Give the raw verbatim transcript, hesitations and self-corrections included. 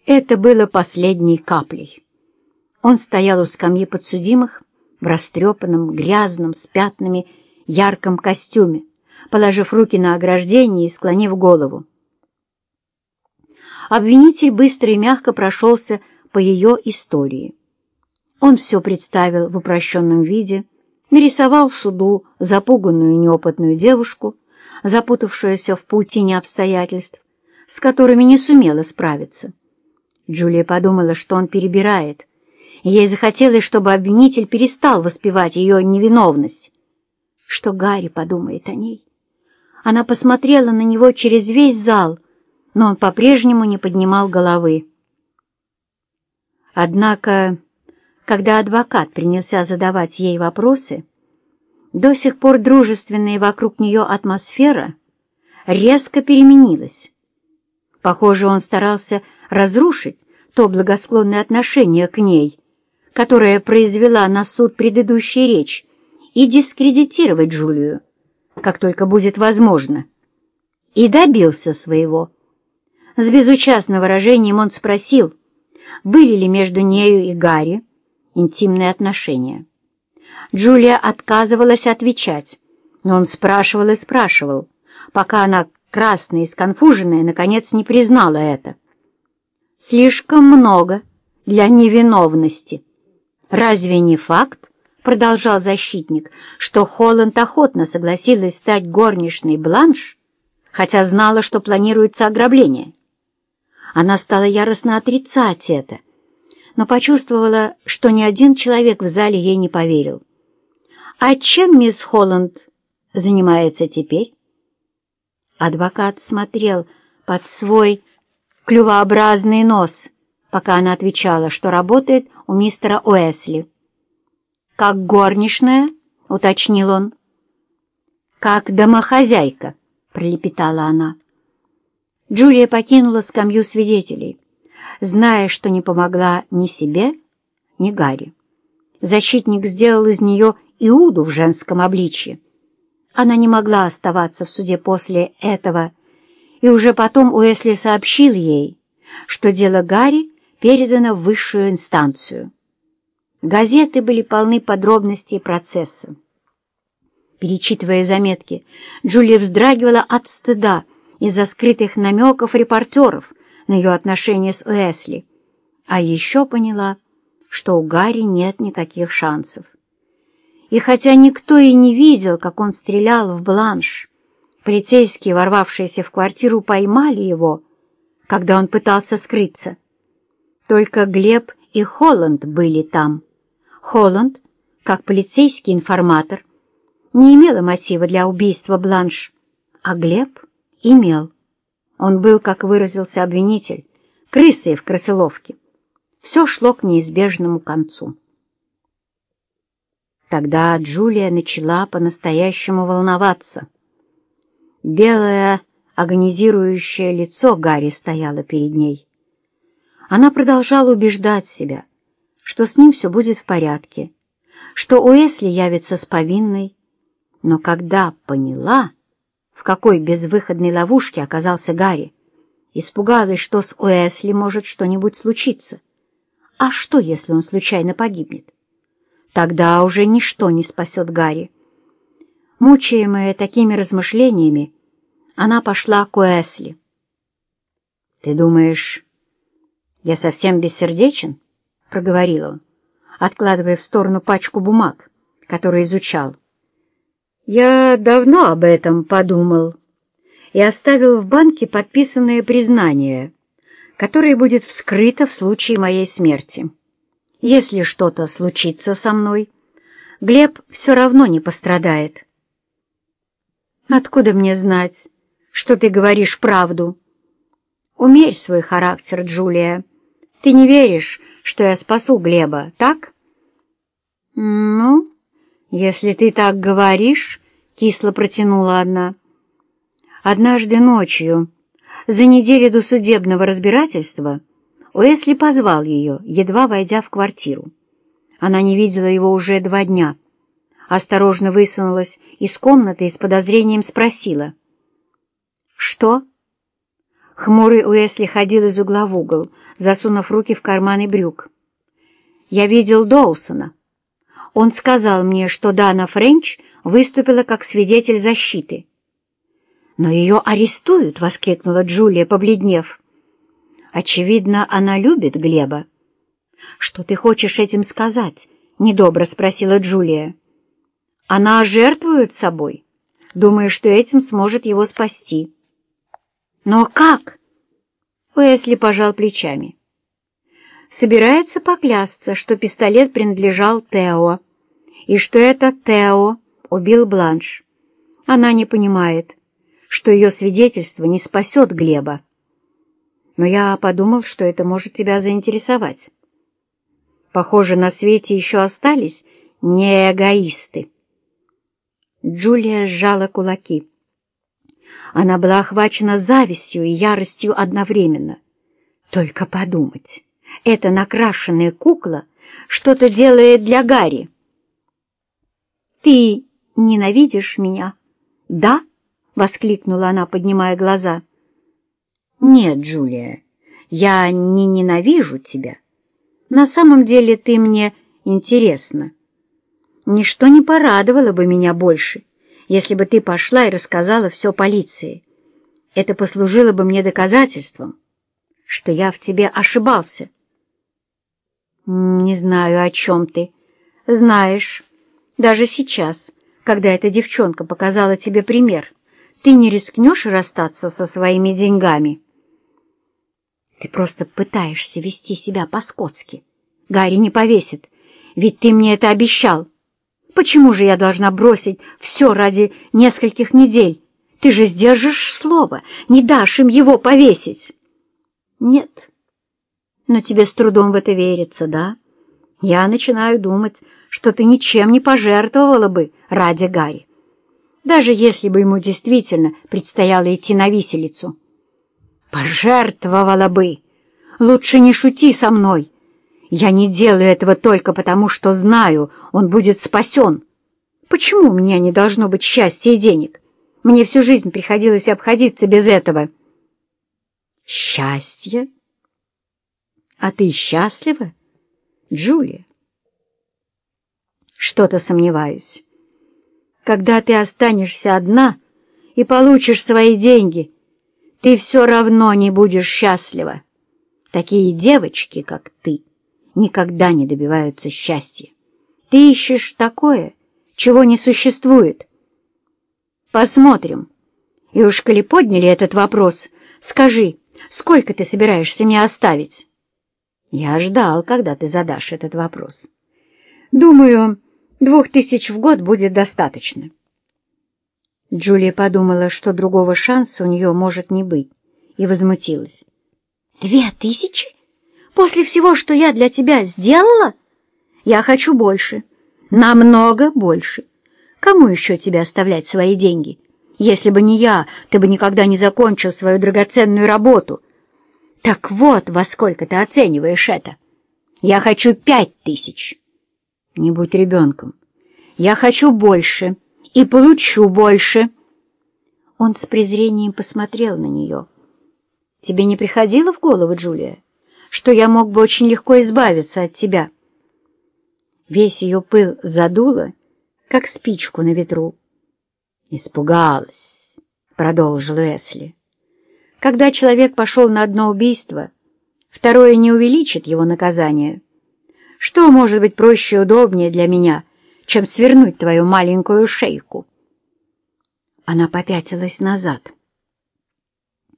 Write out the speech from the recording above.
Это было последней каплей. Он стоял у скамьи подсудимых в растрепанном, грязном, с пятнами, ярком костюме, положив руки на ограждение и склонив голову. Обвинитель быстро и мягко прошелся по ее истории. Он все представил в упрощенном виде, нарисовал суду запуганную неопытную девушку, запутавшуюся в паутине обстоятельств, с которыми не сумела справиться. Джулия подумала, что он перебирает, и ей захотелось, чтобы обвинитель перестал воспевать ее невиновность. Что Гарри подумает о ней? Она посмотрела на него через весь зал, но он по-прежнему не поднимал головы. Однако, когда адвокат принялся задавать ей вопросы, до сих пор дружественная вокруг нее атмосфера резко переменилась. Похоже, он старался разрушить то благосклонное отношение к ней, которое произвела на суд предыдущая речь, и дискредитировать Джулию, как только будет возможно. И добился своего. С безучастным выражением он спросил, были ли между нею и Гарри интимные отношения. Джулия отказывалась отвечать, но он спрашивал и спрашивал, пока она, красная и сконфуженная, наконец не признала это. «Слишком много для невиновности. Разве не факт, — продолжал защитник, — что Холланд охотно согласилась стать горничной Бланш, хотя знала, что планируется ограбление?» Она стала яростно отрицать это, но почувствовала, что ни один человек в зале ей не поверил. «А чем мисс Холланд занимается теперь?» Адвокат смотрел под свой клювообразный нос, пока она отвечала, что работает у мистера Уэсли. «Как горничная?» — уточнил он. «Как домохозяйка», — пролепетала она. Джулия покинула скамью свидетелей, зная, что не помогла ни себе, ни Гарри. Защитник сделал из нее Иуду в женском обличье. Она не могла оставаться в суде после этого, и уже потом Уэсли сообщил ей, что дело Гарри передано в высшую инстанцию. Газеты были полны подробностей процесса. Перечитывая заметки, Джулия вздрагивала от стыда из-за скрытых намеков репортеров на ее отношения с Уэсли, а еще поняла, что у Гарри нет никаких шансов. И хотя никто и не видел, как он стрелял в Бланш, полицейские, ворвавшиеся в квартиру, поймали его, когда он пытался скрыться. Только Глеб и Холланд были там. Холланд, как полицейский информатор, не имела мотива для убийства Бланш, а Глеб имел. Он был, как выразился обвинитель, крысой в крысоловке. Все шло к неизбежному концу. Тогда Джулия начала по-настоящему волноваться. Белое агонизирующее лицо Гарри стояло перед ней. Она продолжала убеждать себя, что с ним все будет в порядке, что Уэсли явится с повинной, но когда поняла, в какой безвыходной ловушке оказался Гарри, испугалась, что с Уэсли может что-нибудь случиться. А что, если он случайно погибнет? Тогда уже ничто не спасет Гарри. Мучаемая такими размышлениями, она пошла к Уэсли. «Ты думаешь, я совсем бессердечен?» — проговорил он, откладывая в сторону пачку бумаг, которую изучал. «Я давно об этом подумал и оставил в банке подписанное признание, которое будет вскрыто в случае моей смерти. Если что-то случится со мной, Глеб все равно не пострадает». «Откуда мне знать, что ты говоришь правду?» «Умерь свой характер, Джулия. Ты не веришь, что я спасу Глеба, так?» «Ну, если ты так говоришь», — кисло протянула она. Однажды ночью, за неделю до судебного разбирательства, Уэсли позвал ее, едва войдя в квартиру. Она не видела его уже два дня. Осторожно высунулась из комнаты и с подозрением спросила. «Что?» Хмурый Уэсли ходил из угла в угол, засунув руки в карманы брюк. «Я видел Доусона. Он сказал мне, что Дана Френч выступила как свидетель защиты». «Но ее арестуют!» — воскликнула Джулия, побледнев. «Очевидно, она любит Глеба». «Что ты хочешь этим сказать?» — недобро спросила Джулия. «Она жертвует собой, думая, что этим сможет его спасти». «Но как?» — Уэсли пожал плечами. «Собирается поклясться, что пистолет принадлежал Тео, и что это Тео убил Бланш. Она не понимает, что ее свидетельство не спасет Глеба. Но я подумал, что это может тебя заинтересовать. Похоже, на свете еще остались неэгоисты». Джулия сжала кулаки. Она была охвачена завистью и яростью одновременно. Только подумать, эта накрашенная кукла что-то делает для Гарри. «Ты ненавидишь меня, да?» — воскликнула она, поднимая глаза. «Нет, Джулия, я не ненавижу тебя. На самом деле ты мне интересна. Ничто не порадовало бы меня больше, если бы ты пошла и рассказала все полиции. Это послужило бы мне доказательством, что я в тебе ошибался». «Не знаю, о чем ты. Знаешь, даже сейчас, когда эта девчонка показала тебе пример, ты не рискнешь расстаться со своими деньгами». «Ты просто пытаешься вести себя по-скотски. Гарри не повесит, ведь ты мне это обещал. Почему же я должна бросить все ради нескольких недель? Ты же сдержишь слово, не дашь им его повесить». «Нет, но тебе с трудом в это верится, да? Я начинаю думать, что ты ничем не пожертвовала бы ради Гарри, даже если бы ему действительно предстояло идти на виселицу». «Пожертвовала бы! Лучше не шути со мной. Я не делаю этого только потому, что знаю, он будет спасен. Почему у меня не должно быть счастья и денег? Мне всю жизнь приходилось обходиться без этого». «Счастье? А ты счастлива, Джулия?» «Что-то сомневаюсь. Когда ты останешься одна и получишь свои деньги, ты все равно не будешь счастлива. Такие девочки, как ты, никогда не добиваются счастья. Ты ищешь такое, чего не существует. Посмотрим. И уж коли подняли этот вопрос, скажи, сколько ты собираешься мне оставить?» «Я ждал, когда ты задашь этот вопрос. Думаю, двух тысяч в год будет достаточно». Джулия подумала, что другого шанса у нее может не быть, и возмутилась. «Две тысячи? После всего, что я для тебя сделала? Я хочу больше, намного больше. Кому еще тебе оставлять свои деньги? Если бы не я, ты бы никогда не закончил свою драгоценную работу. Так вот, во сколько ты оцениваешь это? Я хочу пять тысяч. Не будь ребенком. Я хочу больше и получу больше». Он с презрением посмотрел на нее. «Тебе не приходило в голову, Джулия, что я мог бы очень легко избавиться от тебя?» Весь ее пыл задуло, как спичку на ветру. «Испугалась», — продолжил Уэсли. «Когда человек пошел на одно убийство, второе не увеличит его наказание. Что может быть проще и удобнее для меня, чем свернуть твою маленькую шейку?» Она попятилась назад.